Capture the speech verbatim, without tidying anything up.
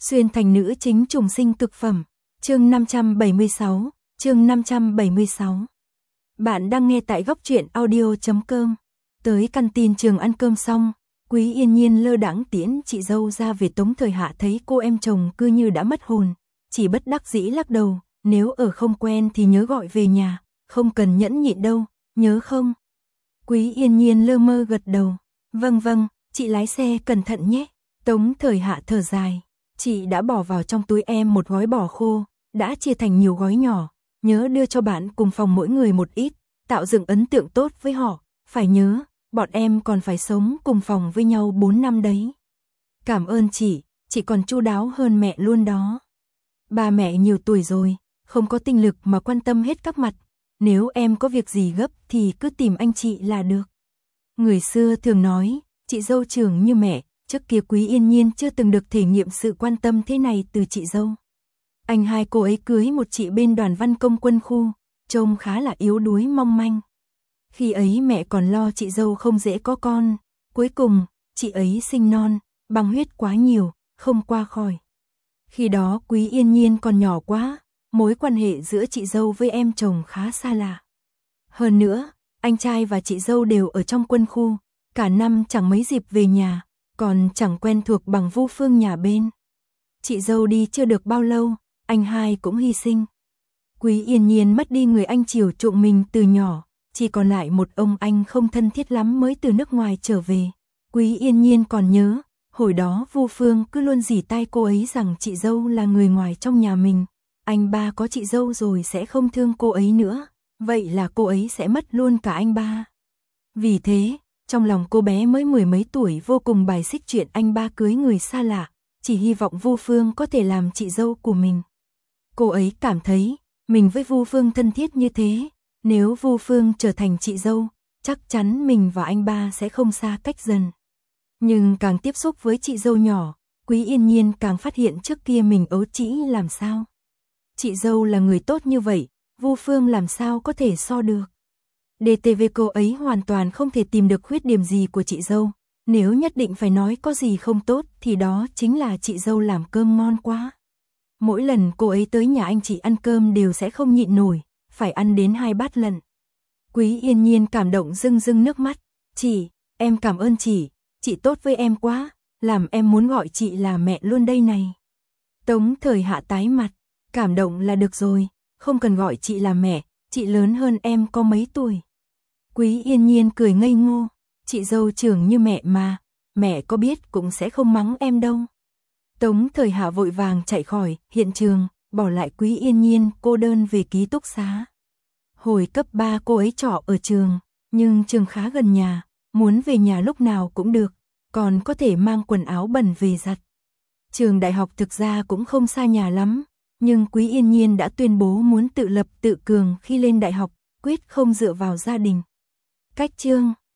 Xuyên thành nữ chính trùng sinh cực phẩm. Chương năm trăm bảy mươi sáu, chương năm trăm bảy mươi sáu. Bạn đang nghe tại góc truyện audio chấm com. Tới căn tin trường ăn cơm xong, Quý Yên Nhiên lơ đãng tiễn chị dâu ra về. Tống Thời Hạ thấy cô em chồng cứ như đã mất hồn, chỉ bất đắc dĩ lắc đầu, nếu ở không quen thì nhớ gọi về nhà, không cần nhẫn nhịn đâu, nhớ không? Quý Yên Nhiên lơ mơ gật đầu, vâng vâng, chị lái xe cẩn thận nhé. Tống Thời Hạ thở dài, chị đã bỏ vào trong túi em một gói bò khô, đã chia thành nhiều gói nhỏ, nhớ đưa cho bạn cùng phòng mỗi người một ít, tạo dựng ấn tượng tốt với họ, phải nhớ, bọn em còn phải sống cùng phòng với nhau bốn năm đấy. Cảm ơn chị, chị còn chu đáo hơn mẹ luôn đó. Ba mẹ nhiều tuổi rồi, không có tinh lực mà quan tâm hết các mặt, nếu em có việc gì gấp thì cứ tìm anh chị là được. Người xưa thường nói, chị dâu trưởng như mẹ, trước kia Quý Yên Nhiên chưa từng được thể nghiệm sự quan tâm thế này từ chị dâu. Anh hai cô ấy cưới một chị bên đoàn văn công quân khu, trông khá là yếu đuối mong manh. Khi ấy mẹ còn lo chị dâu không dễ có con, cuối cùng, chị ấy sinh non, băng huyết quá nhiều, không qua khỏi. Khi đó Quý Yên Nhiên còn nhỏ quá, mối quan hệ giữa chị dâu với em chồng khá xa lạ. Hơn nữa, anh trai và chị dâu đều ở trong quân khu, cả năm chẳng mấy dịp về nhà, còn chẳng quen thuộc bằng Vu Phương nhà bên. Chị dâu đi chưa được bao lâu, anh hai cũng hy sinh. Quý Yên Nhiên mất đi người anh chiều chuộng mình từ nhỏ, chỉ còn lại một ông anh không thân thiết lắm mới từ nước ngoài trở về. Quý Yên Nhiên còn nhớ, hồi đó Vu Phương cứ luôn rỉ tai cô ấy rằng chị dâu là người ngoài trong nhà mình, anh ba có chị dâu rồi sẽ không thương cô ấy nữa, vậy là cô ấy sẽ mất luôn cả anh ba. Vì thế, trong lòng cô bé mới mười mấy tuổi vô cùng bài xích chuyện anh ba cưới người xa lạ, chỉ hy vọng Vu Phương có thể làm chị dâu của mình. Cô ấy cảm thấy, mình với Vu Phương thân thiết như thế, nếu Vu Phương trở thành chị dâu, chắc chắn mình và anh ba sẽ không xa cách dần. Nhưng càng tiếp xúc với chị dâu nhỏ, Quý Yên Nhiên càng phát hiện trước kia mình ấu trĩ làm sao. Chị dâu là người tốt như vậy, Vu Phương làm sao có thể so được. đê tê vê cô ấy hoàn toàn không thể tìm được khuyết điểm gì của chị dâu, nếu nhất định phải nói có gì không tốt thì đó chính là chị dâu làm cơm ngon quá. Mỗi lần cô ấy tới nhà anh chị ăn cơm đều sẽ không nhịn nổi, phải ăn đến hai bát lận. Quý Yên Nhiên cảm động rưng rưng nước mắt, chị, em cảm ơn chị, chị tốt với em quá, làm em muốn gọi chị là mẹ luôn đây này. Tống Thời Hạ tái mặt, cảm động là được rồi, không cần gọi chị là mẹ, chị lớn hơn em có mấy tuổi. Quý Yên Nhiên cười ngây ngô, chị dâu trưởng như mẹ mà, mẹ có biết cũng sẽ không mắng em đâu. Tống Thời Hạ vội vàng chạy khỏi hiện trường, bỏ lại Quý Yên Nhiên cô đơn về ký túc xá. Hồi cấp ba cô ấy trọ ở trường, nhưng trường khá gần nhà, muốn về nhà lúc nào cũng được, còn có thể mang quần áo bẩn về giặt. Trường đại học thực ra cũng không xa nhà lắm, nhưng Quý Yên Nhiên đã tuyên bố muốn tự lập tự cường khi lên đại học, quyết không dựa vào gia đình. Cách chương